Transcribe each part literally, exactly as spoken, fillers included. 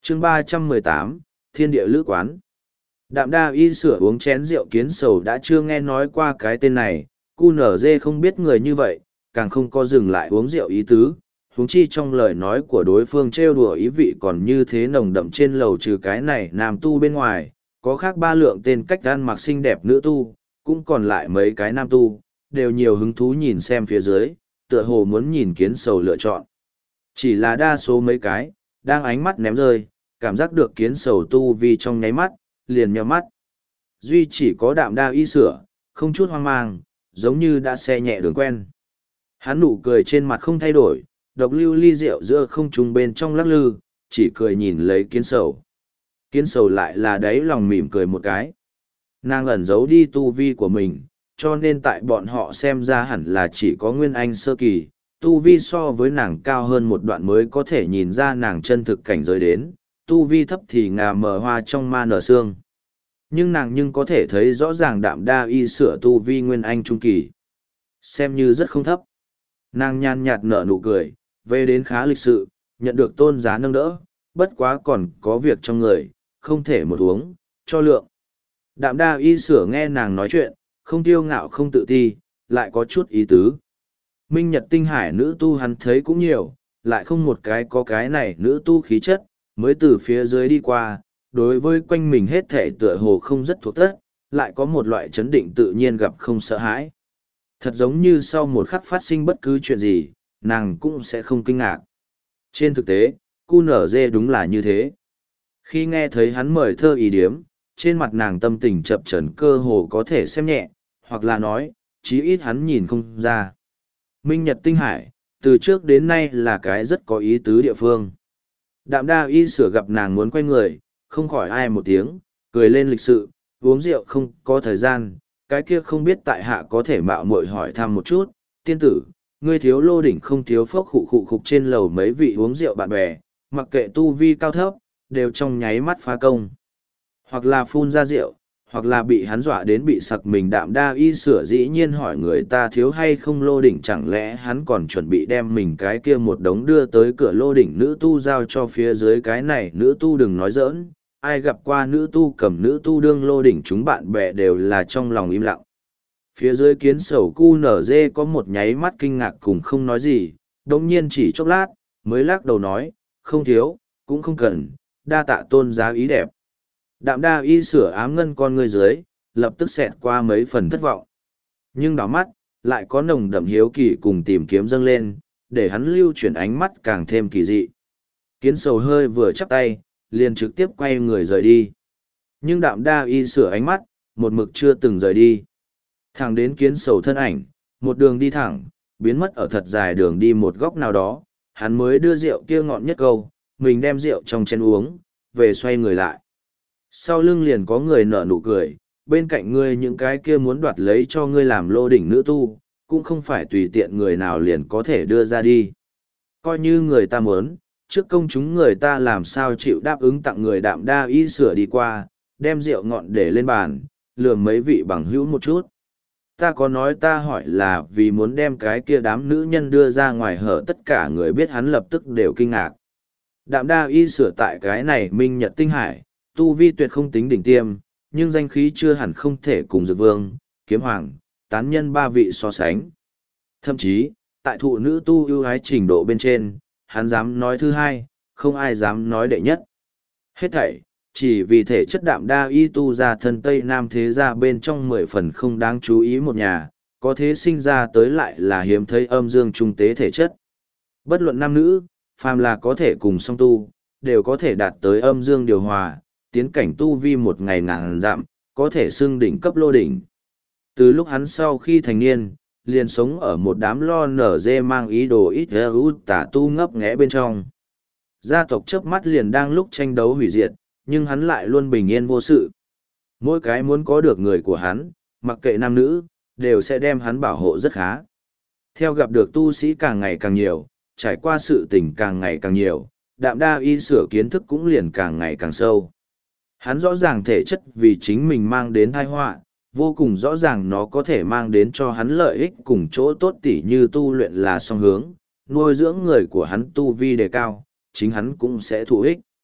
chương ba trăm mười tám, Thiên địa lữ quán. Đạm đa y sửa uống chén rượu kiến sầu đã chưa nghe nói qua cái tên này, cu nở dê không biết người như vậy, càng không có dừng lại uống rượu ý tứ, huống chi trong lời nói của đối phương trêu đùa ý vị còn như thế nồng đậm trên lầu trừ cái này nam tu bên ngoài, có khác ba lượng tên cách ăn mặc xinh đẹp nữ tu, cũng còn lại mấy cái nam tu, đều nhiều hứng thú nhìn xem phía dưới, tựa hồ muốn nhìn kiến sầu lựa chọn. Chỉ là đa số mấy cái, đang ánh mắt ném rơi, cảm giác được kiến sầu tu vì trong nháy mắt, liền nhắm mắt. Duy chỉ có đạm đa y sửa, không chút hoang mang, giống như đã xe nhẹ đường quen. Hắn nụ cười trên mặt không thay đổi, độc lưu ly rượu giữa không trung bên trong lắc lư, chỉ cười nhìn lấy kiến sầu. Kiến sầu lại là đáy lòng mỉm cười một cái. Nàng ẩn giấu đi tu vi của mình, cho nên tại bọn họ xem ra hẳn là chỉ có nguyên anh sơ kỳ, tu vi so với nàng cao hơn một đoạn mới có thể nhìn ra nàng chân thực cảnh giới đến, tu vi thấp thì ngà mờ hoa trong ma nở xương. Nhưng nàng nhưng có thể thấy rõ ràng đạm đa y sửa tu vi nguyên anh trung kỳ. Xem như rất không thấp. Nàng nhàn nhạt nở nụ cười, về đến khá lịch sự, nhận được tôn giá nâng đỡ, bất quá còn có việc trong người, không thể một uống, cho lượng. Đạm đa y sửa nghe nàng nói chuyện, không tiêu ngạo không tự ti, lại có chút ý tứ. Minh Nhật tinh hải nữ tu hắn thấy cũng nhiều, lại không một cái có cái này nữ tu khí chất, mới từ phía dưới đi qua, đối với quanh mình hết thể tựa hồ không rất thuộc tất, lại có một loại chấn định tự nhiên gặp không sợ hãi. Thật giống như sau một khắc phát sinh bất cứ chuyện gì, nàng cũng sẽ không kinh ngạc. Trên thực tế, cu nở dê đúng là như thế. Khi nghe thấy hắn mời thơ ý điếm, trên mặt nàng tâm tình chập chờn cơ hồ có thể xem nhẹ, hoặc là nói, chí ít hắn nhìn không ra. Minh Nhật tinh hải, từ trước đến nay là cái rất có ý tứ địa phương. Đạm đa y sửa gặp nàng muốn quay người, không khỏi ai một tiếng, cười lên lịch sự, uống rượu không có thời gian, cái kia không biết tại hạ có thể mạo muội hỏi thăm một chút, tiên tử, ngươi thiếu lô đỉnh không thiếu phốc khụ khụ khục trên lầu mấy vị uống rượu bạn bè, mặc kệ tu vi cao thấp, đều trong nháy mắt phá công. Hoặc là phun ra rượu, hoặc là bị hắn dọa đến bị sặc mình. Đạm đa y sửa dĩ nhiên hỏi người ta thiếu hay không lô đỉnh, chẳng lẽ hắn còn chuẩn bị đem mình cái kia một đống đưa tới cửa lô đỉnh nữ tu giao cho phía dưới cái này nữ tu đừng nói giỡn, ai gặp qua nữ tu cầm nữ tu đương lô đỉnh chúng bạn bè đều là trong lòng im lặng. Phía dưới kiến sầu cu nở dê có một nháy mắt kinh ngạc cùng không nói gì, đồng nhiên chỉ chốc lát, mới lắc đầu nói, không thiếu, cũng không cần, đa tạ tôn giá ý đẹp. Đạm đa y sửa ám ngân con ngươi dưới, lập tức xẹt qua mấy phần thất vọng. Nhưng đảo mắt, lại có nồng đậm hiếu kỳ cùng tìm kiếm dâng lên, để hắn lưu chuyển ánh mắt càng thêm kỳ dị. Kiến sầu hơi vừa chắp tay, liền trực tiếp quay người rời đi. Nhưng đạm đa y sửa ánh mắt, một mực chưa từng rời đi. Thẳng đến kiến sầu thân ảnh, một đường đi thẳng, biến mất ở thật dài đường đi một góc nào đó, hắn mới đưa rượu kia ngọn nhất câu, mình đem rượu trong chén uống, về xoay người lại. Sau lưng liền có người nở nụ cười, bên cạnh ngươi những cái kia muốn đoạt lấy cho ngươi làm lô đỉnh nữ tu, cũng không phải tùy tiện người nào liền có thể đưa ra đi. Coi như người ta muốn, trước công chúng người ta làm sao chịu đáp ứng tặng người. Đạm đa y sửa đi qua, đem rượu ngọn để lên bàn, lườm mấy vị bằng hữu một chút. Ta có nói ta hỏi là vì muốn đem cái kia đám nữ nhân đưa ra ngoài hở, tất cả người biết hắn lập tức đều kinh ngạc. Đạm đa y sửa tại cái này Minh Nhật tinh hải, tu vi tuyệt không tính đỉnh tiêm, nhưng danh khí chưa hẳn không thể cùng Dược Vương, Kiếm Hoàng, Tán Nhân ba vị so sánh. Thậm chí, tại thụ nữ tu ưu ái trình độ bên trên, hắn dám nói thứ hai, không ai dám nói đệ nhất. Hết thảy, chỉ vì thể chất đạm đa y tu ra thân Tây Nam thế gia bên trong mười phần không đáng chú ý một nhà, có thế sinh ra tới lại là hiếm thấy âm dương trung tế thể chất. Bất luận nam nữ, phàm là có thể cùng song tu, đều có thể đạt tới âm dương điều hòa, tiến cảnh tu vi một ngày ngàn dặm, có thể xưng đỉnh cấp lô đỉnh. Từ lúc hắn sau khi thành niên, liền sống ở một đám lo nở dê mang ý đồ ít ưu tả tu ngấp nghé bên trong. Gia tộc chớp mắt liền đang lúc tranh đấu hủy diệt, nhưng hắn lại luôn bình yên vô sự. Mỗi cái muốn có được người của hắn, mặc kệ nam nữ, đều sẽ đem hắn bảo hộ rất khá. Theo gặp được tu sĩ càng ngày càng nhiều, trải qua sự tình càng ngày càng nhiều, đạm đa y sửa kiến thức cũng liền càng ngày càng sâu. Hắn rõ ràng thể chất vì chính mình mang đến tai họa, vô cùng rõ ràng nó có thể mang đến cho hắn lợi ích cùng chỗ tốt tỉ như tu luyện là song hướng, nuôi dưỡng người của hắn tu vi đề cao, chính hắn cũng sẽ thụ ích.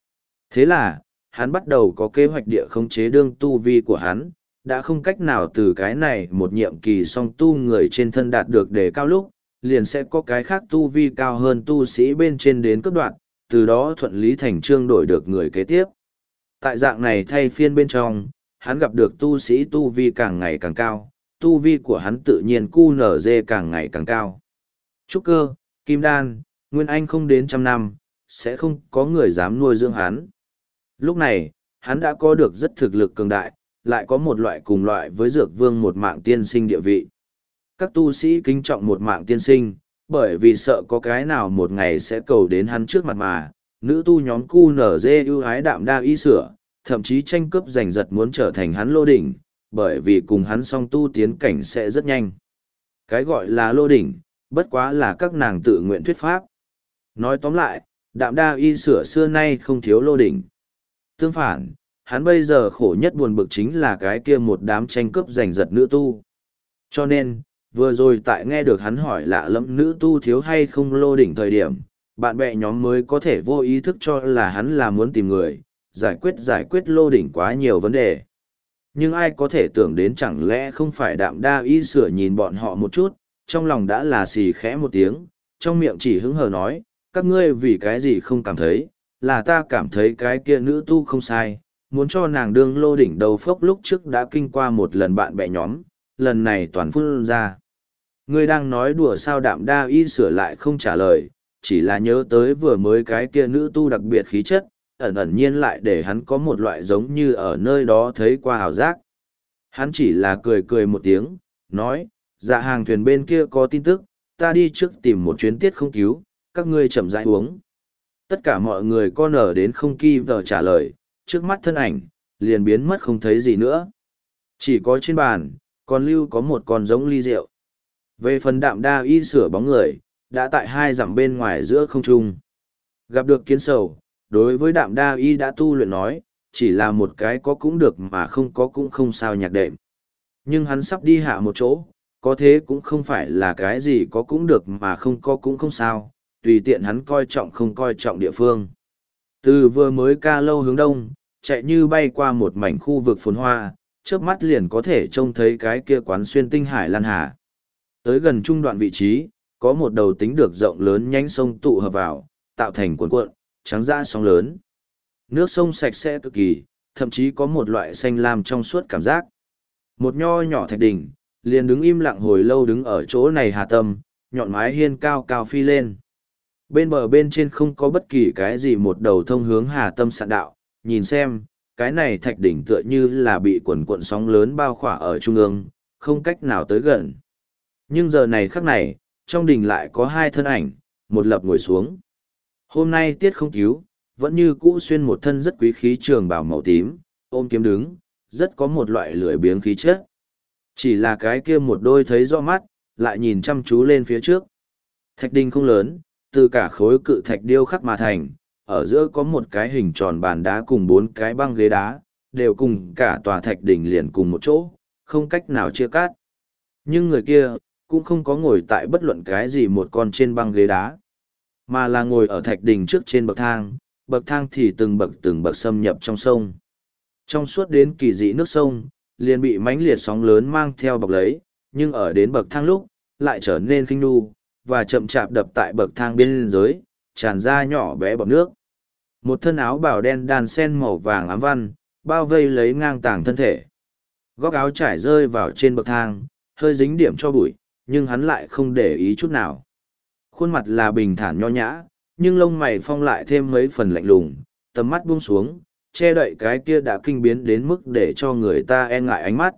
Thế là, hắn bắt đầu có kế hoạch địa khống chế đương tu vi của hắn, đã không cách nào từ cái này một nhiệm kỳ song tu người trên thân đạt được đề cao lúc, liền sẽ có cái khác tu vi cao hơn tu sĩ bên trên đến cấp đoạn, từ đó thuận lý thành trương đổi được người kế tiếp. Tại dạng này thay phiên bên trong, hắn gặp được tu sĩ tu vi càng ngày càng cao, tu vi của hắn tự nhiên cu nở dê càng ngày càng cao. Trúc cơ, kim đan, nguyên anh không đến trăm năm, sẽ không có người dám nuôi dưỡng hắn. Lúc này, hắn đã có được rất thực lực cường đại, lại có một loại cùng loại với dược vương một mạng tiên sinh địa vị. Các tu sĩ kính trọng một mạng tiên sinh, bởi vì sợ có cái nào một ngày sẽ cầu đến hắn trước mặt mà, nữ tu nhóm cu nở dê ưu ái đạm đa y sửa, thậm chí tranh cướp giành giật muốn trở thành hắn lô đỉnh, bởi vì cùng hắn song tu tiến cảnh sẽ rất nhanh. Cái gọi là lô đỉnh, bất quá là các nàng tự nguyện thuyết pháp. Nói tóm lại, đạm đa y sửa xưa nay không thiếu lô đỉnh. Tương phản, hắn bây giờ khổ nhất buồn bực chính là cái kia một đám tranh cướp giành giật nữ tu. Cho nên, vừa rồi tại nghe được hắn hỏi lạ lẫm nữ tu thiếu hay không lô đỉnh thời điểm, bạn bè nhóm mới có thể vô ý thức cho là hắn là muốn tìm người, giải quyết giải quyết lô đỉnh quá nhiều vấn đề. Nhưng ai có thể tưởng đến chẳng lẽ không phải đạm đa y sửa nhìn bọn họ một chút, trong lòng đã là xì khẽ một tiếng, trong miệng chỉ hứng hờ nói, các ngươi vì cái gì không cảm thấy, là ta cảm thấy cái kia nữ tu không sai, muốn cho nàng đương lô đỉnh đầu phốc lúc trước đã kinh qua một lần bạn bè nhóm, lần này toàn phun ra. Ngươi đang nói đùa sao đạm đa y sửa lại không trả lời, chỉ là nhớ tới vừa mới cái kia nữ tu đặc biệt khí chất, ẩn ẩn nhiên lại để hắn có một loại giống như ở nơi đó thấy qua hào giác. Hắn chỉ là cười cười một tiếng, nói, dạ hàng thuyền bên kia có tin tức, ta đi trước tìm một chuyến tiết không cứu, các ngươi chậm rãi uống. Tất cả mọi người con ở đến không kỳ vờ trả lời, trước mắt thân ảnh, liền biến mất không thấy gì nữa. Chỉ có trên bàn, còn lưu có một con giống ly rượu. Về phần đạm đa y sửa bóng người, đã tại hai dặm bên ngoài giữa không trung. Gặp được kiến sầu, đối với đạm đa y đã tu luyện nói, chỉ là một cái có cũng được mà không có cũng không sao nhạc đệm. Nhưng hắn sắp đi hạ một chỗ, có thế cũng không phải là cái gì có cũng được mà không có cũng không sao, tùy tiện hắn coi trọng không coi trọng địa phương. Từ vừa mới ca lâu hướng đông, chạy như bay qua một mảnh khu vực phồn hoa, chớp mắt liền có thể trông thấy cái kia quán xuyên tinh hải lan hà. Tới gần trung đoạn vị trí, có một đầu tính được rộng lớn nhánh sông tụ hợp vào, tạo thành cuộn cuộn, trắng dã sóng lớn. Nước sông sạch sẽ cực kỳ, thậm chí có một loại xanh lam trong suốt cảm giác. Một nho nhỏ thạch đỉnh, liền đứng im lặng hồi lâu đứng ở chỗ này hà tâm, nhọn mái hiên cao cao phi lên. Bên bờ bên trên không có bất kỳ cái gì một đầu thông hướng hà tâm sạn đạo, nhìn xem, cái này thạch đỉnh tựa như là bị quần cuộn sóng lớn bao khỏa ở trung ương, không cách nào tới gần. Nhưng giờ này khắc này, trong đỉnh lại có hai thân ảnh, một lập ngồi xuống. Hôm nay tiết không cứu, vẫn như cũ xuyên một thân rất quý khí trường bào màu tím, ôm kiếm đứng, rất có một loại lười biếng khí chất. Chỉ là cái kia một đôi thấy rõ mắt, lại nhìn chăm chú lên phía trước. Thạch đỉnh không lớn, từ cả khối cự thạch điêu khắc mà thành, ở giữa có một cái hình tròn bàn đá cùng bốn cái băng ghế đá, đều cùng cả tòa thạch đỉnh liền cùng một chỗ, không cách nào chia cắt. Nhưng người kia, cũng không có ngồi tại bất luận cái gì một con trên băng ghế đá, mà là ngồi ở thạch đỉnh trước trên bậc thang, bậc thang thì từng bậc từng bậc xâm nhập trong sông. Trong suốt đến kỳ dị nước sông, liền bị mãnh liệt sóng lớn mang theo bọc lấy, nhưng ở đến bậc thang lúc, lại trở nên khinh nu, và chậm chạp đập tại bậc thang bên dưới, tràn ra nhỏ bé bọt nước. Một thân áo bào đen đan sen màu vàng ám văn, bao vây lấy ngang tàng thân thể. Góc áo trải rơi vào trên bậc thang, hơi dính điểm cho bụi, nhưng hắn lại không để ý chút nào. Khuôn mặt là bình thản nho nhã, nhưng lông mày phong lại thêm mấy phần lạnh lùng, tầm mắt buông xuống, che đậy cái kia đã kinh biến đến mức để cho người ta e ngại ánh mắt.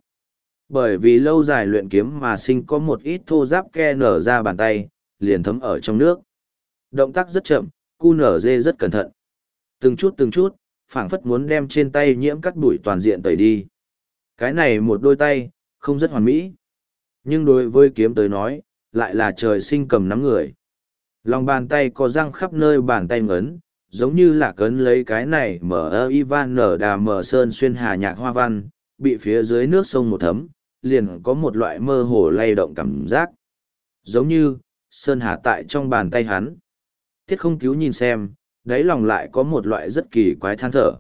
Bởi vì lâu dài luyện kiếm mà sinh có một ít thô ráp ke nở ra bàn tay, liền thấm ở trong nước. Động tác rất chậm, cu nở dê rất cẩn thận. Từng chút từng chút, phảng phất muốn đem trên tay nhiễm cắt bụi toàn diện tẩy đi. Cái này một đôi tay, không rất hoàn mỹ. Nhưng đối với kiếm tới nói, lại là trời sinh cầm nắm người. Lòng bàn tay có răng khắp nơi bàn tay ngấn, giống như là cấn lấy cái này mở ơ Ivan nở đà mở sơn xuyên hà nhạc hoa văn, bị phía dưới nước sông một thấm, liền có một loại mơ hồ lay động cảm giác. Giống như, sơn hà tại trong bàn tay hắn. Tiết không cứu nhìn xem, đáy lòng lại có một loại rất kỳ quái than thở.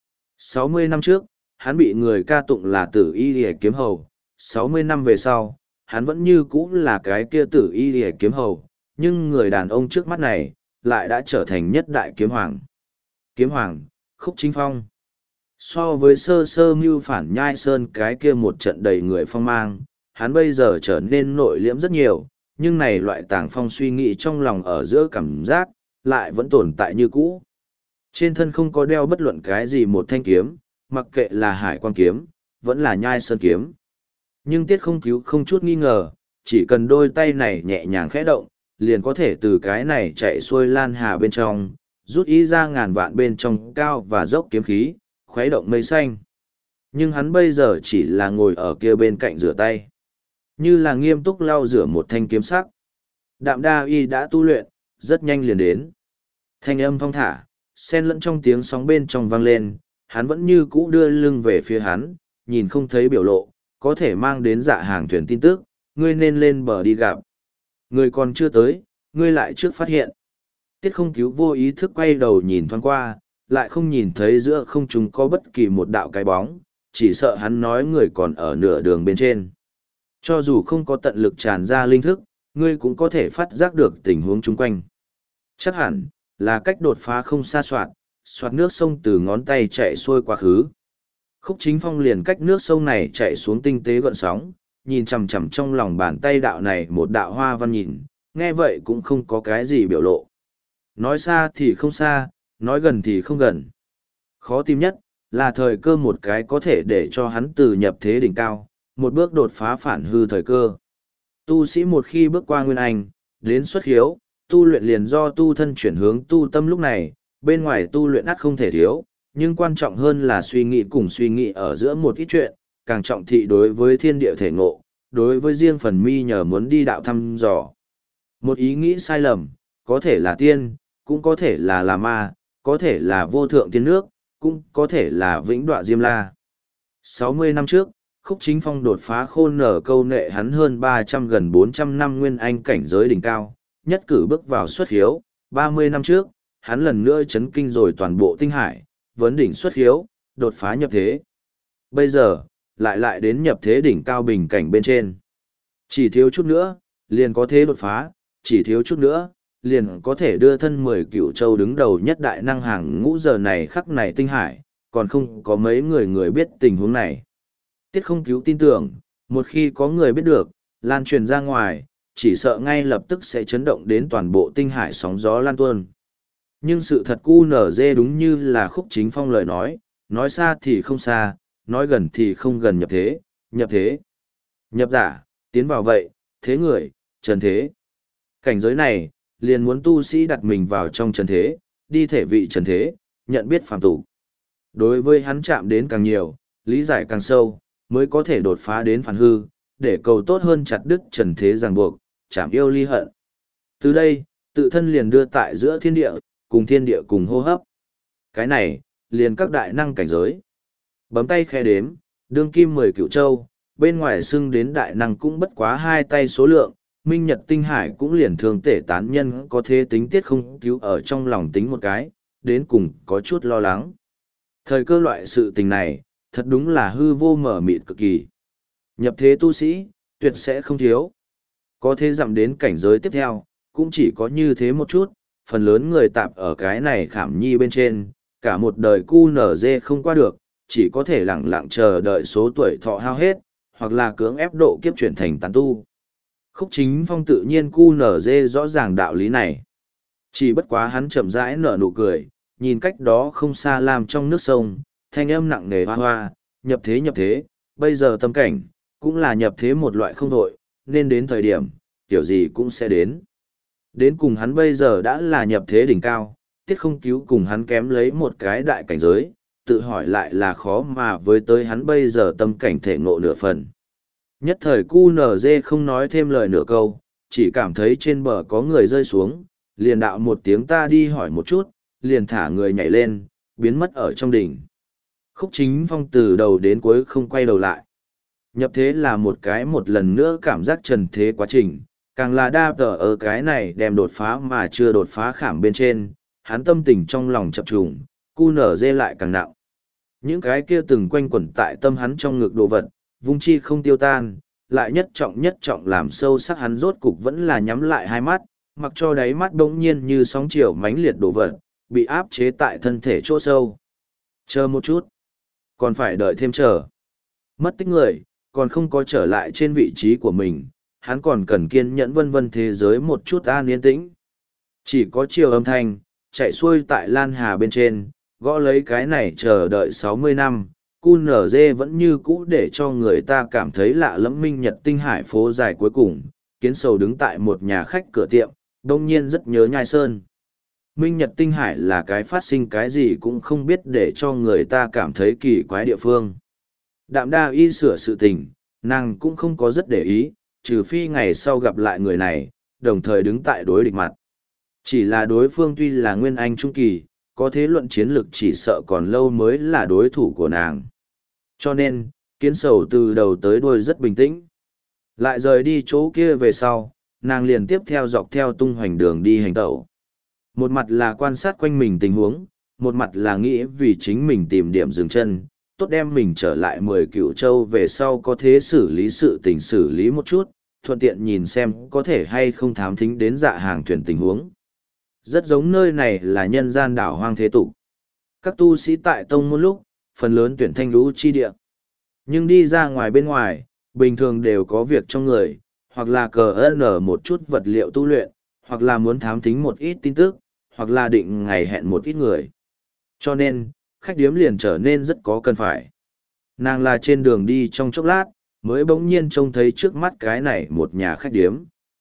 sáu mươi năm trước, hắn bị người ca tụng là tử y hề kiếm hầu, sáu mươi năm về sau, hắn vẫn như cũ là cái kia tử y hề kiếm hầu, nhưng người đàn ông trước mắt này, lại đã trở thành nhất đại kiếm hoàng. Kiếm hoàng, Khúc Chính Phong. So với sơ sơ mưu phản nhai sơn cái kia một trận đầy người phong mang, hắn bây giờ trở nên nội liễm rất nhiều, nhưng này loại tàng phong suy nghĩ trong lòng ở giữa cảm giác, lại vẫn tồn tại như cũ. Trên thân không có đeo bất luận cái gì một thanh kiếm, mặc kệ là hải quan kiếm, vẫn là nhai sơn kiếm. Nhưng tiết không cứu không chút nghi ngờ, chỉ cần đôi tay này nhẹ nhàng khẽ động, liền có thể từ cái này chạy xuôi lan hà bên trong, rút ý ra ngàn vạn bên trong cao và dốc kiếm khí, khuấy động mây xanh. Nhưng hắn bây giờ chỉ là ngồi ở kia bên cạnh rửa tay, như là nghiêm túc lau rửa một thanh kiếm sắc. Đạm Đa Y đã tu luyện, rất nhanh liền đến. Thanh âm thong thả, xen lẫn trong tiếng sóng bên trong vang lên, hắn vẫn như cũ đưa lưng về phía hắn, nhìn không thấy biểu lộ, có thể mang đến dạ hàng thuyền tin tức, ngươi nên lên bờ đi gặp. Ngươi còn chưa tới, ngươi lại trước phát hiện. Tiết không cứu vô ý thức quay đầu nhìn thoáng qua, lại không nhìn thấy giữa không trung có bất kỳ một đạo cái bóng, chỉ sợ hắn nói người còn ở nửa đường bên trên. Cho dù không có tận lực tràn ra linh thức, ngươi cũng có thể phát giác được tình huống chung quanh. Chắc hẳn, là cách đột phá không xa soạt, soạt nước sông từ ngón tay chạy xuôi quá khứ. Khúc Chính Phong liền cách nước sông này chạy xuống tinh tế gợn sóng, nhìn chằm chằm trong lòng bàn tay đạo này một đạo hoa văn nhìn, nghe vậy cũng không có cái gì biểu lộ. Nói xa thì không xa, nói gần thì không gần. Khó tìm nhất, là thời cơ một cái có thể để cho hắn từ nhập thế đỉnh cao, một bước đột phá phản hư thời cơ. Tu sĩ một khi bước qua nguyên anh, đến xuất hiếu, tu luyện liền do tu thân chuyển hướng tu tâm lúc này, bên ngoài tu luyện ắt không thể thiếu, nhưng quan trọng hơn là suy nghĩ cùng suy nghĩ ở giữa một ít chuyện, càng trọng thị đối với thiên địa thể ngộ, đối với riêng phần mi nhờ muốn đi đạo thăm dò. Một ý nghĩ sai lầm, có thể là tiên, cũng có thể là là ma, có thể là vô thượng tiên nước, cũng có thể là vĩnh đọa diêm la. sáu mươi năm trước, Khúc Chính Phong đột phá khôn nở câu nệ hắn hơn ba trăm gần bốn trăm năm nguyên anh cảnh giới đỉnh cao, nhất cử bước vào xuất hiếu. ba mươi năm trước, hắn lần nữa chấn kinh rồi toàn bộ tinh hải, vấn đỉnh xuất hiếu, đột phá nhập thế. Bây giờ, lại lại đến nhập thế đỉnh cao bình cảnh bên trên. Chỉ thiếu chút nữa, liền có thế đột phá, chỉ thiếu chút nữa, liền có thể đưa thân mười cựu châu đứng đầu nhất đại năng hàng ngũ giờ này khắc này tinh hải, còn không có mấy người người biết tình huống này. Tiết không cứu tin tưởng, một khi có người biết được, lan truyền ra ngoài, chỉ sợ ngay lập tức sẽ chấn động đến toàn bộ tinh hải sóng gió lan tuôn. Nhưng sự thật cu nở dê đúng như là Khúc Chính Phong lời nói, nói xa thì không xa, nói gần thì không gần nhập thế, nhập thế. Nhập giả, tiến vào vậy, thế người, trần thế. Cảnh giới này, liền muốn tu sĩ đặt mình vào trong trần thế, đi thể vị trần thế, nhận biết phàm tục. Đối với hắn chạm đến càng nhiều, lý giải càng sâu, mới có thể đột phá đến phản hư, để cầu tốt hơn chặt đứt trần thế ràng buộc, chạm yêu ly hận. Từ đây, tự thân liền đưa tại giữa thiên địa, cùng thiên địa cùng hô hấp. Cái này, liền các đại năng cảnh giới. Bấm tay khe đếm, đương kim mười cựu châu, bên ngoài xưng đến đại năng cũng bất quá hai tay số lượng, minh nhật tinh hải cũng liền thường tể tán nhân có thế tính tiết không cứu ở trong lòng tính một cái, đến cùng có chút lo lắng. Thời cơ loại sự tình này, thật đúng là hư vô mở mịt cực kỳ. Nhập thế tu sĩ, tuyệt sẽ không thiếu. Có thế dặm đến cảnh giới tiếp theo, cũng chỉ có như thế một chút, phần lớn người tạp ở cái này khảm nhi bên trên, cả một đời cu nở dê không qua được, chỉ có thể lặng lặng chờ đợi số tuổi thọ hao hết, hoặc là cưỡng ép độ kiếp chuyển thành tán tu. Khúc Chính Phong tự nhiên cu nở dê rõ ràng đạo lý này. Chỉ bất quá hắn chậm rãi nở nụ cười, nhìn cách đó không xa làm trong nước sông, thanh âm nặng nề hoa hoa, nhập thế nhập thế, bây giờ tâm cảnh, cũng là nhập thế một loại không đội, nên đến thời điểm, kiểu gì cũng sẽ đến. Đến cùng hắn bây giờ đã là nhập thế đỉnh cao, tiết không cứu cùng hắn kém lấy một cái đại cảnh giới, tự hỏi lại là khó mà với tới hắn bây giờ tâm cảnh thể ngộ nửa phần. Nhất thời cu nở dê không nói thêm lời nửa câu, chỉ cảm thấy trên bờ có người rơi xuống, liền đạo một tiếng ta đi hỏi một chút, liền thả người nhảy lên, biến mất ở trong đỉnh. Khúc Chính Phong từ đầu đến cuối không quay đầu lại. Nhập thế là một cái một lần nữa cảm giác trần thế quá trình, càng là đa tờ ở cái này đem đột phá mà chưa đột phá khảm bên trên, hắn tâm tình trong lòng chập trùng, cu nở dê lại càng nặng. Những cái kia từng quanh quẩn tại tâm hắn trong ngực đồ vật, vung chi không tiêu tan, lại nhất trọng nhất trọng làm sâu sắc hắn rốt cục vẫn là nhắm lại hai mắt, mặc cho đáy mắt bỗng nhiên như sóng chiều mãnh liệt đồ vật, bị áp chế tại thân thể chỗ sâu. Chờ một chút, còn phải đợi thêm chờ. Mất tích người, còn không có trở lại trên vị trí của mình, hắn còn cần kiên nhẫn vân vân thế giới một chút an yên tĩnh. Chỉ có chiều âm thanh, chạy xuôi tại Lan Hà bên trên, gõ lấy cái này chờ đợi sáu mươi năm, cu nở dê vẫn như cũ để cho người ta cảm thấy lạ lẫm minh nhật tinh hải phố dài cuối cùng, kiến sầu đứng tại một nhà khách cửa tiệm, đông nhiên rất nhớ Nhai Sơn. Minh nhật tinh hải là cái phát sinh cái gì cũng không biết để cho người ta cảm thấy kỳ quái địa phương. Đạm đa y sửa sự tình, nàng cũng không có rất để ý, trừ phi ngày sau gặp lại người này, đồng thời đứng tại đối địch mặt. Chỉ là đối phương tuy là nguyên anh trung kỳ, có thế luận chiến lực chỉ sợ còn lâu mới là đối thủ của nàng. Cho nên, kiến sầu từ đầu tới đuôi rất bình tĩnh. Lại rời đi chỗ kia về sau, nàng liền tiếp theo dọc theo tung hoành đường đi hành tẩu. Một mặt là quan sát quanh mình tình huống, một mặt là nghĩ vì chính mình tìm điểm dừng chân, tốt đem mình trở lại mười cựu châu về sau có thế xử lý sự tình xử lý một chút, thuận tiện nhìn xem có thể hay không thám thính đến dạ hàng thuyền tình huống. Rất giống nơi này là nhân gian đảo hoang thế tục. Các tu sĩ tại tông môn lúc, phần lớn tuyển thanh lũ chi địa. Nhưng đi ra ngoài bên ngoài, bình thường đều có việc trong người, hoặc là cờ ơn ở một chút vật liệu tu luyện, hoặc là muốn thám thính một ít tin tức, hoặc là định ngày hẹn một ít người. Cho nên, khách điếm liền trở nên rất có cần phải. Nàng là trên đường đi trong chốc lát, mới bỗng nhiên trông thấy trước mắt cái này một nhà khách điếm.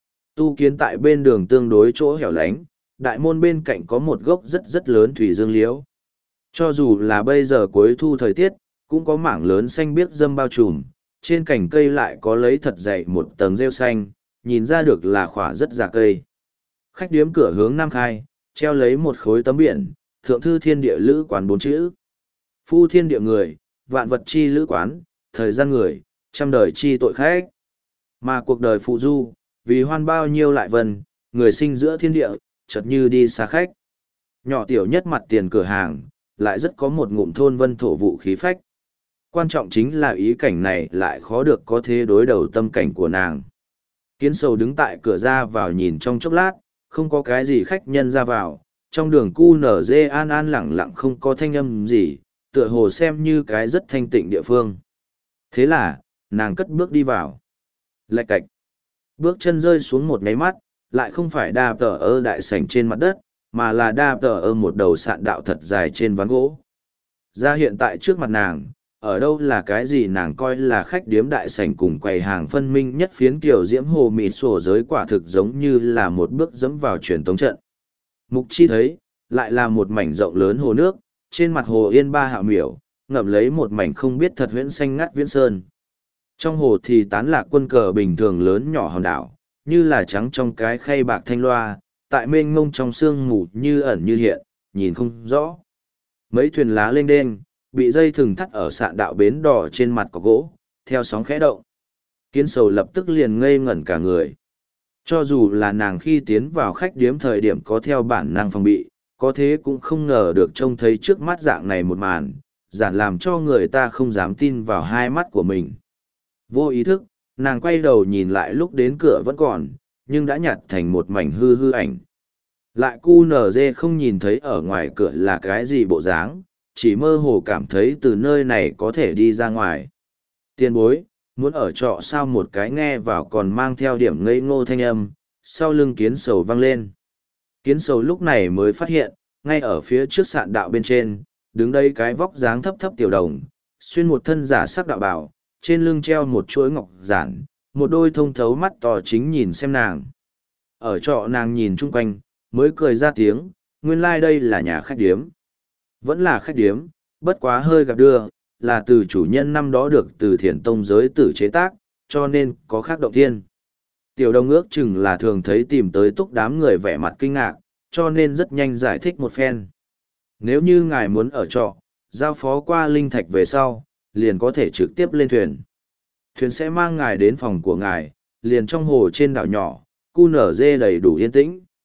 Tu kiến tại bên đường tương đối chỗ hẻo lánh, đại môn bên cạnh có một gốc rất rất lớn thủy dương liễu. Cho dù là bây giờ cuối thu thời tiết, cũng có mảng lớn xanh biếc râm bao trùm, trên cành cây lại có lấy thật dày một tầng rêu xanh, nhìn ra được là khỏa rất già cây. Khách điếm cửa hướng nam khai, treo lấy một khối tấm biển, thượng thư thiên địa lữ quán bốn chữ. Phu thiên địa người, vạn vật chi lữ quán, thời gian người, trăm đời chi tội khách. Mà cuộc đời phụ du, vì hoan bao nhiêu lại vần, người sinh giữa thiên địa, chợt như đi xa khách. Nhỏ tiểu nhất mặt tiền cửa hàng, lại rất có một ngụm thôn vân thổ vụ khí phách. Quan trọng chính là ý cảnh này lại khó được có thế đối đầu tâm cảnh của nàng. Kiến sầu đứng tại cửa ra vào nhìn trong chốc lát, không có cái gì khách nhân ra vào, trong đường cu nở dê an an lẳng lặng không có thanh âm gì, tựa hồ xem như cái rất thanh tịnh địa phương. Thế là, nàng cất bước đi vào. Lạch cạch. Bước chân rơi xuống một ngáy mắt, lại không phải đa tờ ơ đại sảnh trên mặt đất, mà là đa tờ ơ một đầu sạn đạo thật dài trên ván gỗ. Ra hiện tại trước mặt nàng, ở đâu là cái gì nàng coi là khách điếm đại sảnh cùng quầy hàng phân minh nhất phiến kiểu diễm hồ mịt sổ giới quả thực giống như là một bước dẫm vào truyền tống trận. Mục chi thấy, lại là một mảnh rộng lớn hồ nước, trên mặt hồ yên ba hạo miểu, ngậm lấy một mảnh không biết thật huyễn xanh ngắt viễn sơn. Trong hồ thì tán lạc quân cờ bình thường lớn nhỏ hòn đảo, như là trắng trong cái khay bạc thanh loa, tại mênh mông trong sương mù như ẩn như hiện, nhìn không rõ. Mấy thuyền lá lênh đênh, bị dây thừng thắt ở sạn đạo bến đỏ trên mặt có gỗ, theo sóng khẽ động. Kiến sầu lập tức liền ngây ngẩn cả người. Cho dù là nàng khi tiến vào khách điếm thời điểm có theo bản năng phòng bị, có thế cũng không ngờ được trông thấy trước mắt dạng này một màn, giản làm cho người ta không dám tin vào hai mắt của mình. Vô ý thức, nàng quay đầu nhìn lại lúc đến cửa vẫn còn, nhưng đã nhạt thành một mảnh hư hư ảnh. Lại cu nở dê không nhìn thấy ở ngoài cửa là cái gì bộ dáng, chỉ mơ hồ cảm thấy từ nơi này có thể đi ra ngoài. Tiền bối, muốn ở trọ sao một cái nghe vào còn mang theo điểm ngây ngô thanh âm, sau lưng kiến sầu vang lên. Kiến sầu lúc này mới phát hiện, ngay ở phía trước sạn đạo bên trên, đứng đây cái vóc dáng thấp thấp tiểu đồng, xuyên một thân giả sắc đạo bảo, trên lưng treo một chuỗi ngọc giản, một đôi thông thấu mắt to chính nhìn xem nàng. Ở trọ nàng nhìn chung quanh, mới cười ra tiếng, nguyên lai like đây là nhà khách điếm. Vẫn là khách điếm, bất quá hơi gặp đưa, là từ chủ nhân năm đó được từ thiền tông giới tử chế tác, cho nên có khác động thiên. Tiểu đồng ước chừng là thường thấy tìm tới túc đám người vẻ mặt kinh ngạc, cho nên rất nhanh giải thích một phen. Nếu như ngài muốn ở trọ, giao phó qua linh thạch về sau, liền có thể trực tiếp lên thuyền. Thuyền sẽ mang ngài đến phòng của ngài, liền trong hồ trên đảo nhỏ, cu nở dê đầy đủ yên tĩnh.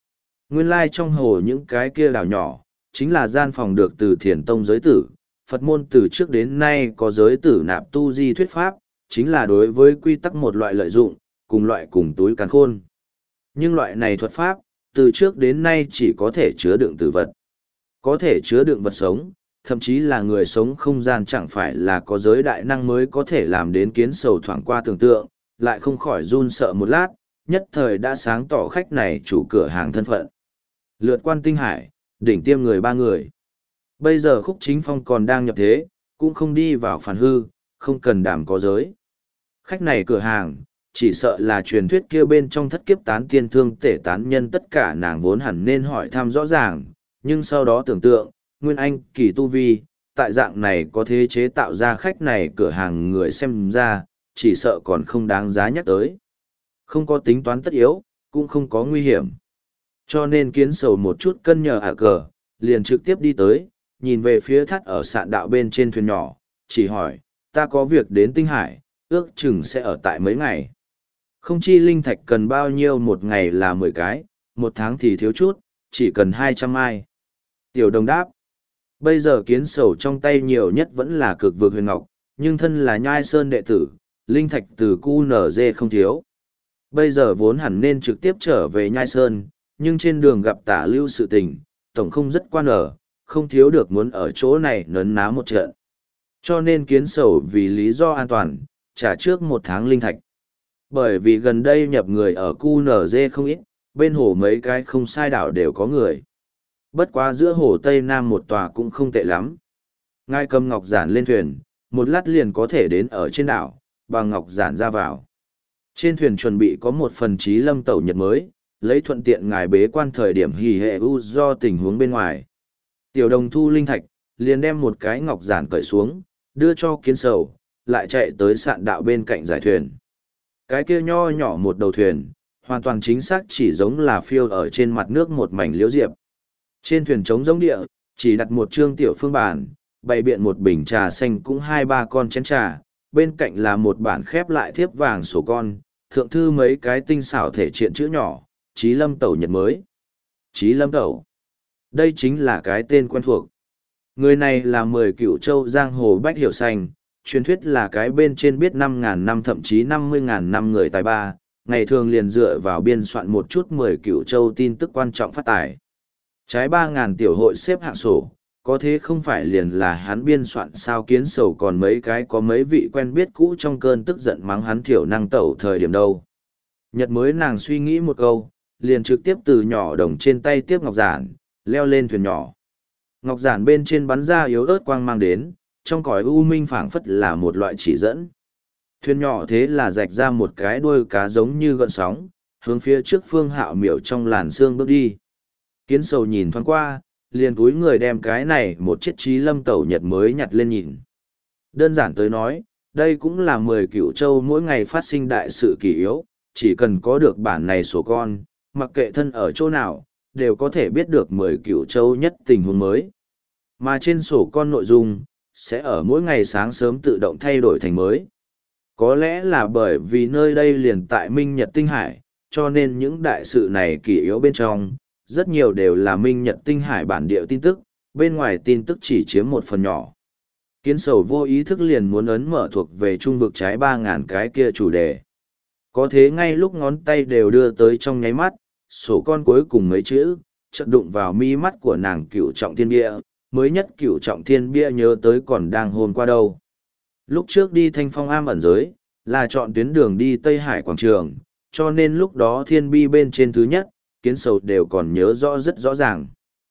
Nguyên lai trong hồ những cái kia đảo nhỏ, chính là gian phòng được từ thiền tông giới tử. Phật môn từ trước đến nay có giới tử nạp tu di thuyết pháp, chính là đối với quy tắc một loại lợi dụng, cùng loại cùng túi càn khôn. Nhưng loại này thuật pháp, từ trước đến nay chỉ có thể chứa đựng tử vật. Có thể chứa đựng vật sống, thậm chí là người sống không gian chẳng phải là có giới đại năng mới có thể làm đến. Kiến sầu thoảng qua tưởng tượng, lại không khỏi run sợ một lát, nhất thời đã sáng tỏ khách này chủ cửa hàng thân phận. Lượt quan tinh hải, đỉnh tiêm người ba người. Bây giờ Khúc Chính Phong còn đang nhập thế, cũng không đi vào phản hư, không cần đảm có giới. Khách này cửa hàng, chỉ sợ là truyền thuyết kia bên trong thất kiếp tán tiên thương tể tán nhân, tất cả nàng vốn hẳn nên hỏi thăm rõ ràng, nhưng sau đó tưởng tượng, Nguyên Anh kỳ tu vi, tại dạng này có thế chế tạo ra khách này cửa hàng người xem ra, chỉ sợ còn không đáng giá nhắc tới. Không có tính toán tất yếu, cũng không có nguy hiểm. Cho nên Kiến sầu một chút cân nhờ ả cờ, liền trực tiếp đi tới, nhìn về phía thắt ở sạn đạo bên trên thuyền nhỏ, chỉ hỏi, ta có việc đến Tinh Hải, ước chừng sẽ ở tại mấy ngày. Không chi linh thạch cần bao nhiêu, một ngày là mười cái, một tháng thì thiếu chút, chỉ cần hai trăm mai. Tiểu Đồng đáp, bây giờ Kiến sầu trong tay nhiều nhất vẫn là cực vực huyền ngọc, nhưng thân là nhai sơn đệ tử, linh thạch từ cu nở dê không thiếu. Bây giờ vốn hẳn nên trực tiếp trở về nhai sơn, nhưng trên đường gặp tả lưu sự tình, tổng không rất quan ở, không thiếu được muốn ở chỗ này nấn ná một trận. Cho nên Kiến sầu vì lý do an toàn, trả trước một tháng linh thạch. Bởi vì gần đây nhập người ở cu nở dê không ít, bên hồ mấy cái không sai đảo đều có người. Bất quá giữa hồ Tây Nam một tòa cũng không tệ lắm. Ngài cầm ngọc giản lên thuyền, một lát liền có thể đến ở trên đảo, bằng ngọc giản ra vào. Trên thuyền chuẩn bị có một phần trí lâm tẩu nhật mới, lấy thuận tiện ngài bế quan thời điểm hỉ hệ u do tình huống bên ngoài. Tiểu Đồng thu linh thạch, liền đem một cái ngọc giản cởi xuống, đưa cho Kiến sầu, lại chạy tới sạn đạo bên cạnh giải thuyền. Cái kia nho nhỏ một đầu thuyền, hoàn toàn chính xác chỉ giống là phiêu ở trên mặt nước một mảnh liễu diệp. Trên thuyền trống giống địa, chỉ đặt một trương tiểu phương bản, bày biện một bình trà xanh cũng hai ba con chén trà, bên cạnh là một bản khép lại thiếp vàng sổ con, thượng thư mấy cái tinh xảo thể triện chữ nhỏ, Chí Lâm Tẩu nhật mới. Chí Lâm Tẩu. Đây chính là cái tên quen thuộc. Người này là mười cựu châu giang hồ bách hiểu xanh, truyền thuyết là cái bên trên biết năm ngàn năm thậm chí năm mươi ngàn năm người tài ba, ngày thường liền dựa vào biên soạn một chút mười cựu châu tin tức quan trọng phát tài. Trái ba ngàn tiểu hội xếp hạng sổ, có thế không phải liền là hắn biên soạn sao. Kiến sầu còn mấy cái có mấy vị quen biết cũ trong cơn tức giận mắng hắn thiểu năng tẩu thời điểm đâu. Nhật mới nàng suy nghĩ một câu, liền trực tiếp từ nhỏ đồng trên tay tiếp ngọc giản, leo lên thuyền nhỏ. Ngọc giản bên trên bắn ra yếu ớt quang mang đến, trong cõi u minh phảng phất là một loại chỉ dẫn. Thuyền nhỏ thế là rạch ra một cái đuôi cá giống như gợn sóng, hướng phía trước Phương Hạo Miểu trong làn sương bước đi. Kiến sầu nhìn thoáng qua, liền cúi người đem cái này một chiếc Chí Lâm Tẩu nhật mới nhặt lên nhìn. Đơn giản tới nói, đây cũng là mười cựu châu mỗi ngày phát sinh đại sự kỳ yếu, chỉ cần có được bản này sổ con, mặc kệ thân ở chỗ nào, đều có thể biết được mười cựu châu nhất tình huống mới. Mà trên sổ con nội dung, sẽ ở mỗi ngày sáng sớm tự động thay đổi thành mới. Có lẽ là bởi vì nơi đây liền tại Minh Nhật Tinh Hải, cho nên những đại sự này kỳ yếu bên trong, rất nhiều đều là Minh Nhật Tinh Hải bản địa tin tức, bên ngoài tin tức chỉ chiếm một phần nhỏ. Kiến sầu vô ý thức liền muốn ấn mở thuộc về trung vực trái ba ngàn cái kia chủ đề. Có thế ngay lúc ngón tay đều đưa tới trong nháy mắt, sổ con cuối cùng mấy chữ, chợt đụng vào mi mắt của nàng Cửu Trọng Thiên Bia, mới nhất Cửu Trọng Thiên Bia nhớ tới còn đang hôm qua đâu. Lúc trước đi Thanh Phong Am ẩn giới, là chọn tuyến đường đi Tây Hải Quảng Trường, cho nên lúc đó Thiên Bi bên trên thứ nhất, Kiến sầu đều còn nhớ rõ rất rõ ràng.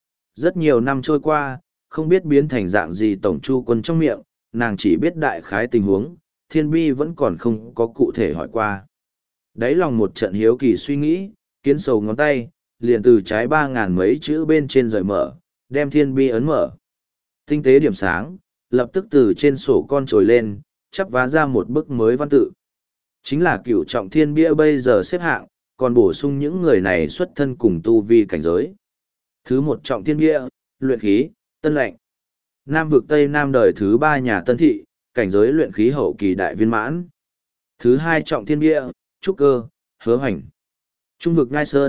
Rất nhiều năm trôi qua, không biết biến thành dạng gì tổng chu quân trong miệng, nàng chỉ biết đại khái tình huống, Thiên Bi vẫn còn không có cụ thể hỏi qua. Đáy lòng một trận hiếu kỳ suy nghĩ, Kiến sầu ngón tay, liền từ trái ba ngàn mấy chữ bên trên rời mở, đem Thiên Bi ấn mở. Tinh tế điểm sáng, lập tức từ trên sổ con trồi lên, chắp vá ra một bức mới văn tự. Chính là Cửu Trọng Thiên Bia bây giờ xếp hạng, còn bổ sung những người này xuất thân cùng tu vi cảnh giới. Thứ một Trọng Thiên Bia, luyện khí, tân lệnh. Nam vực Tây Nam đời thứ ba nhà Tân Thị, cảnh giới luyện khí hậu kỳ đại viên mãn. Thứ hai Trọng Thiên Bia, trúc cơ, hứa hoành. Trung vực Ngai Sơn,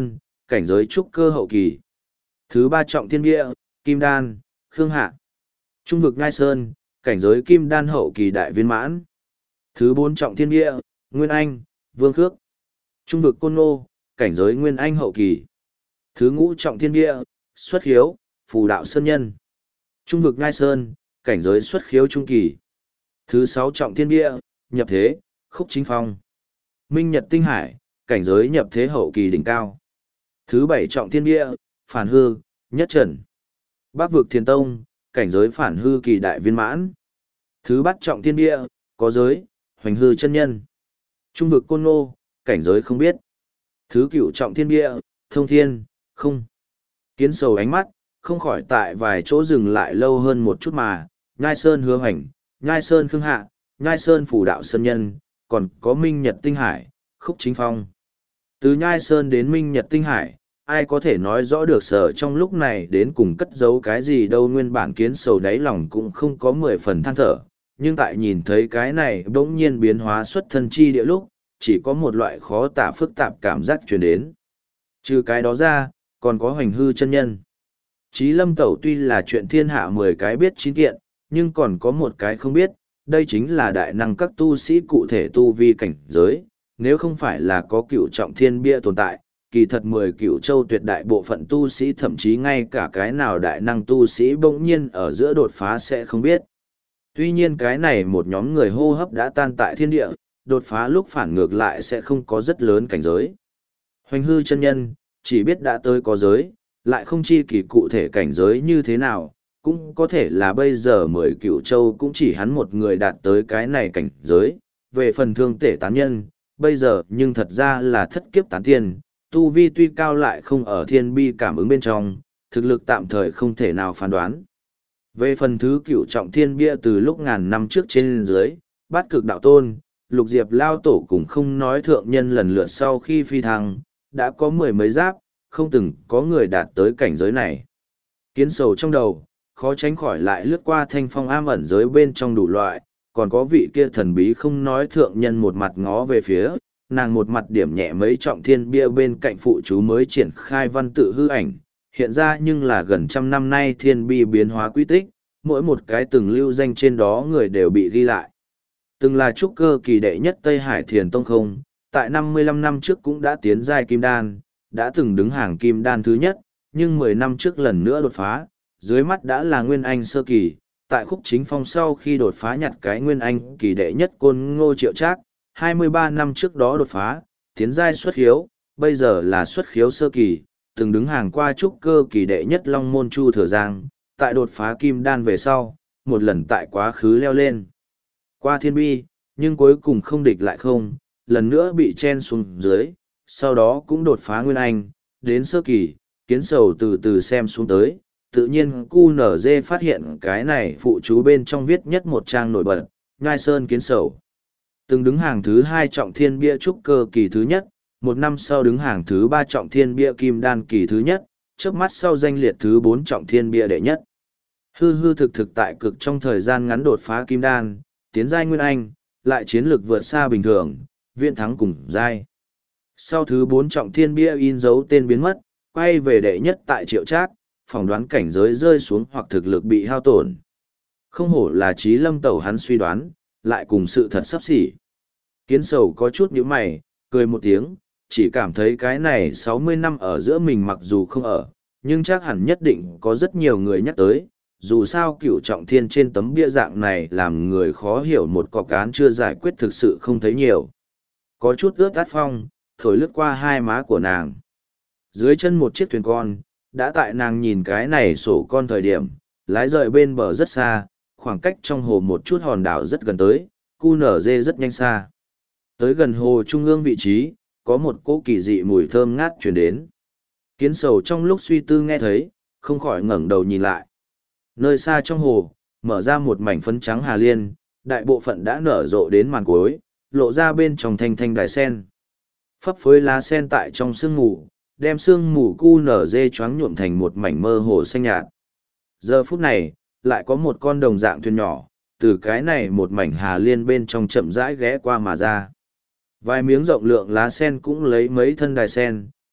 cảnh giới trúc cơ hậu kỳ. Thứ ba trọng thiên địa, kim đan, khương hạ. Trung vực Ngai Sơn, cảnh giới kim đan hậu kỳ đại viên mãn. Thứ bốn trọng thiên địa, Nguyên Anh, Vương Khước. Trung vực Côn Ngô, cảnh giới Nguyên Anh hậu kỳ. Thứ ngũ trọng thiên địa, Xuất Khiếu, Phù Đạo Sơn Nhân. Trung vực Ngai Sơn, cảnh giới Xuất Khiếu trung kỳ. Thứ sáu trọng thiên địa, Nhập Thế, Khúc Chính Phong. Minh Nhật Tinh Hải, cảnh giới nhập thế hậu kỳ đỉnh cao. Thứ bảy trọng thiên địa, Phản Hư, Nhất Trần. Bắc vực Thiền Tông, cảnh giới Phản Hư kỳ đại viên mãn. Thứ bát trọng thiên địa, Có Giới, Hoành Hư chân nhân. Trung vực Côn Ngô, cảnh giới không biết. Thứ cửu trọng thiên địa, Thông Thiên, không. Kiến Sầu ánh mắt, không khỏi tại vài chỗ dừng lại lâu hơn một chút mà, Nhai Sơn Hứa Hoành, Nhai Sơn Khương Hạ, Nhai Sơn Phủ Đạo Sơn Nhân, còn có Minh Nhật Tinh Hải, Khúc Chính Phong. Từ Nhai Sơn đến Minh Nhật Tinh Hải, ai có thể nói rõ được sở trong lúc này đến cùng cất giấu cái gì đâu. Nguyên bản Kiến Sầu đáy lòng cũng không có mười phần than thở, nhưng tại nhìn thấy cái này bỗng nhiên biến hóa xuất thân chi địa lúc, chỉ có một loại khó tả phức tạp cảm giác truyền đến. Trừ cái đó ra, còn có Hoành Hư chân nhân. Chí Lâm Tẩu tuy là chuyện thiên hạ mười cái biết chín kiện, nhưng còn có một cái không biết, đây chính là đại năng các tu sĩ cụ thể tu vi cảnh giới. Nếu không phải là có cựu trọng thiên bia tồn tại, kỳ thật mười cựu châu tuyệt đại bộ phận tu sĩ thậm chí ngay cả cái nào đại năng tu sĩ bỗng nhiên ở giữa đột phá sẽ không biết. Tuy nhiên cái này một nhóm người hô hấp đã tan tại thiên địa, đột phá lúc phản ngược lại sẽ không có rất lớn cảnh giới. Hoành Hư chân nhân, chỉ biết đã tới có giới, lại không chi kỳ cụ thể cảnh giới như thế nào, cũng có thể là bây giờ mười cựu châu cũng chỉ hắn một người đạt tới cái này cảnh giới. Về phần thương tể tán nhân, bây giờ nhưng thật ra là thất kiếp tán tiên, tu vi tuy cao lại không ở thiên bi cảm ứng bên trong, thực lực tạm thời không thể nào phán đoán. Về phần thứ cựu trọng thiên bia từ lúc ngàn năm trước trên dưới, bát cực đạo tôn, lục diệp lao tổ cùng không nói thượng nhân lần lượt sau khi phi thăng, đã có mười mấy giáp, không từng có người đạt tới cảnh giới này. Kiến Sầu trong đầu, khó tránh khỏi lại lướt qua thanh phong am ẩn giới bên trong đủ loại, còn có vị kia thần bí không nói thượng nhân một mặt ngó về phía, nàng một mặt điểm nhẹ mấy trọng thiên bia bên cạnh phụ chú mới triển khai văn tự hư ảnh, hiện ra nhưng là gần trăm năm nay thiên bi biến hóa quy tích, mỗi một cái từng lưu danh trên đó người đều bị ghi lại. Từng là trúc cơ kỳ đệ nhất Tây Hải Thiền Tông không, tại năm mươi lăm năm trước cũng đã tiến giai kim đan, đã từng đứng hàng kim đan thứ nhất, nhưng mười năm trước lần nữa đột phá, dưới mắt đã là Nguyên Anh sơ kỳ, tại Khúc Chính Phong sau khi đột phá nhặt cái Nguyên Anh kỳ đệ nhất Côn Ngô Triệu Trác, hai mươi ba năm trước đó đột phá, tiến giai xuất khiếu, bây giờ là xuất khiếu sơ kỳ, từng đứng hàng qua trúc cơ kỳ đệ nhất Long Môn Chu Thừa Giang, tại đột phá kim đan về sau, một lần tại quá khứ leo lên. Qua thiên bi, nhưng cuối cùng không địch lại không, lần nữa bị chen xuống dưới, sau đó cũng đột phá Nguyên Anh, đến sơ kỳ, Kiến Sầu từ từ xem xuống tới, tự nhiên cu nở dê phát hiện cái này phụ chú bên trong viết nhất một trang nổi bật, Nhai Sơn Kiến Sầu. Từng đứng hàng thứ hai trọng thiên bia trúc cơ kỳ thứ nhất, một năm sau đứng hàng thứ ba trọng thiên bia kim đan kỳ thứ nhất, trước mắt sau danh liệt thứ bốn trọng thiên bia đệ nhất. Hư hư thực thực tại cực trong thời gian ngắn đột phá kim đan, tiến giai Nguyên Anh, lại chiến lược vượt xa bình thường, viện thắng cùng giai. Sau thứ bốn trọng thiên bia in dấu tên biến mất, quay về đệ nhất tại Triệu Trác, phỏng đoán cảnh giới rơi xuống hoặc thực lực bị hao tổn. Không hổ là Chí Lâm Tẩu hắn suy đoán, lại cùng sự thật sắp xỉ. Kiến Sầu có chút nhíu mày, cười một tiếng, chỉ cảm thấy cái này sáu mươi năm ở giữa mình mặc dù không ở, nhưng chắc hẳn nhất định có rất nhiều người nhắc tới, dù sao cựu trọng thiên trên tấm bia dạng này làm người khó hiểu một cọc án chưa giải quyết thực sự không thấy nhiều. Có chút ướt át phong, thổi lướt qua hai má của nàng. Dưới chân một chiếc thuyền con, đã tại nàng nhìn cái này sổ con thời điểm, lái rời bên bờ rất xa, khoảng cách trong hồ một chút hòn đảo rất gần tới, cu nở dê rất nhanh xa. Tới gần hồ trung ương vị trí, có một cỗ kỳ dị mùi thơm ngát chuyển đến. Kiến Sầu trong lúc suy tư nghe thấy, không khỏi ngẩng đầu nhìn lại. Nơi xa trong hồ, mở ra một mảnh phấn trắng hà liên, đại bộ phận đã nở rộ đến màn cuối, lộ ra bên trong thanh thanh đài sen. Phấp phới lá sen tại trong sương mù, đem sương mù cu nở dê choáng nhuộm thành một mảnh mơ hồ xanh nhạt. Giờ phút này, lại có một con đồng dạng thuyền nhỏ, từ cái này một mảnh hà liên bên trong chậm rãi ghé qua mà ra. Vài miếng rộng lượng lá sen cũng lấy mấy thân đài sen,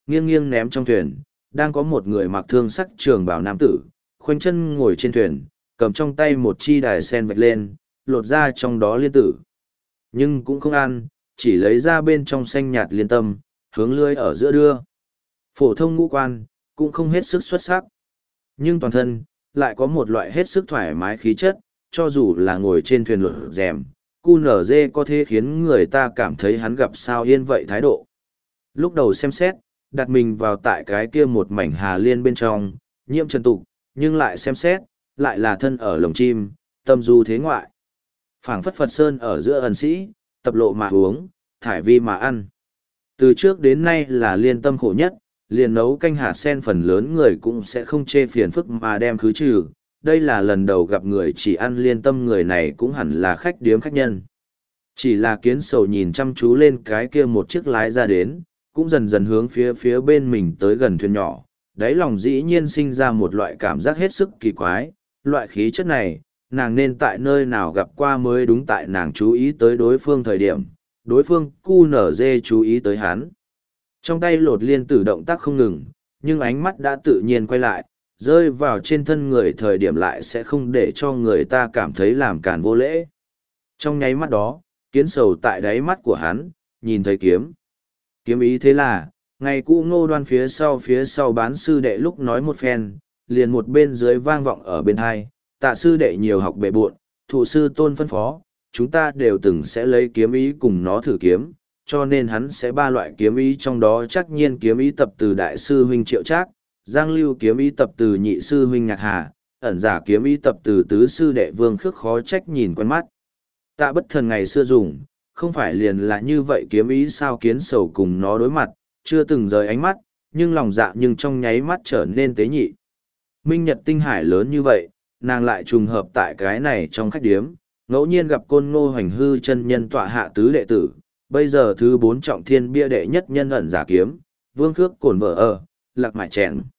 nghiêng nghiêng ném trong thuyền, đang có một người mặc thương sắc trường bào nam tử, khoanh chân ngồi trên thuyền, cầm trong tay một chi đài sen vạch lên, lột ra trong đó liên tử. Nhưng cũng không ăn, chỉ lấy ra bên trong xanh nhạt liên tâm, hướng lưới ở giữa đưa. Phổ thông ngũ quan, cũng không hết sức xuất sắc. Nhưng toàn thân, lại có một loại hết sức thoải mái khí chất, cho dù là ngồi trên thuyền lột rèm, cu nở dê có thể khiến người ta cảm thấy hắn gặp sao yên vậy thái độ. Lúc đầu xem xét, đặt mình vào tại cái kia một mảnh hà liên bên trong, nhiễm trần tục, nhưng lại xem xét, lại là thân ở lồng chim, tâm du thế ngoại. Phảng phất Phật Sơn ở giữa ẩn sĩ, tập lộ mà uống, thải vi mà ăn. Từ trước đến nay là liên tâm khổ nhất, liền nấu canh hạt sen phần lớn người cũng sẽ không chê phiền phức mà đem khứ trừ. Đây là lần đầu gặp người chỉ ăn liên tâm, người này cũng hẳn là khách điếm khách nhân. Chỉ là kiến sầu nhìn chăm chú lên cái kia một chiếc lái ra đến, cũng dần dần hướng phía phía bên mình tới gần thuyền nhỏ. Đáy lòng dĩ nhiên sinh ra một loại cảm giác hết sức kỳ quái, loại khí chất này, nàng nên tại nơi nào gặp qua mới đúng. Tại nàng chú ý tới đối phương thời điểm, đối phương cu nở dê chú ý tới hắn. Trong tay lột liên tử động tác không ngừng, nhưng ánh mắt đã tự nhiên quay lại, rơi vào trên thân người thời điểm lại sẽ không để cho người ta cảm thấy làm càn vô lễ. Trong nháy mắt đó, kiến sầu tại đáy mắt của hắn, nhìn thấy kiếm. Kiếm ý thế là, ngày cũ Ngô Đoan phía sau phía sau bán sư đệ lúc nói một phen, liền một bên dưới vang vọng ở bên hai, tạ sư đệ nhiều học bệ buộn, thụ sư tôn phân phó, chúng ta đều từng sẽ lấy kiếm ý cùng nó thử kiếm, cho nên hắn sẽ ba loại kiếm ý, trong đó chắc nhiên kiếm ý tập từ đại sư huynh Triệu Trác, Giang Lưu kiếm ý tập từ nhị sư huynh Nhạc Hà, ẩn giả kiếm ý tập từ tứ sư đệ Vương Khước khó trách nhìn quen mắt. Tạ Bất Thần ngày xưa dùng, không phải liền là như vậy kiếm ý sao? Kiến sầu cùng nó đối mặt, chưa từng rời ánh mắt, nhưng lòng dạ nhưng trong nháy mắt trở nên tế nhị. Minh Nhật tinh hải lớn như vậy, nàng lại trùng hợp tại cái này trong khách điếm, ngẫu nhiên gặp Côn Ngô Hoành Hư chân nhân tọa hạ tứ đệ tử, bây giờ thứ bốn trọng thiên bia đệ nhất nhân ẩn giả kiếm, Vương Khước cổn vợ ở, lạc mại chèn.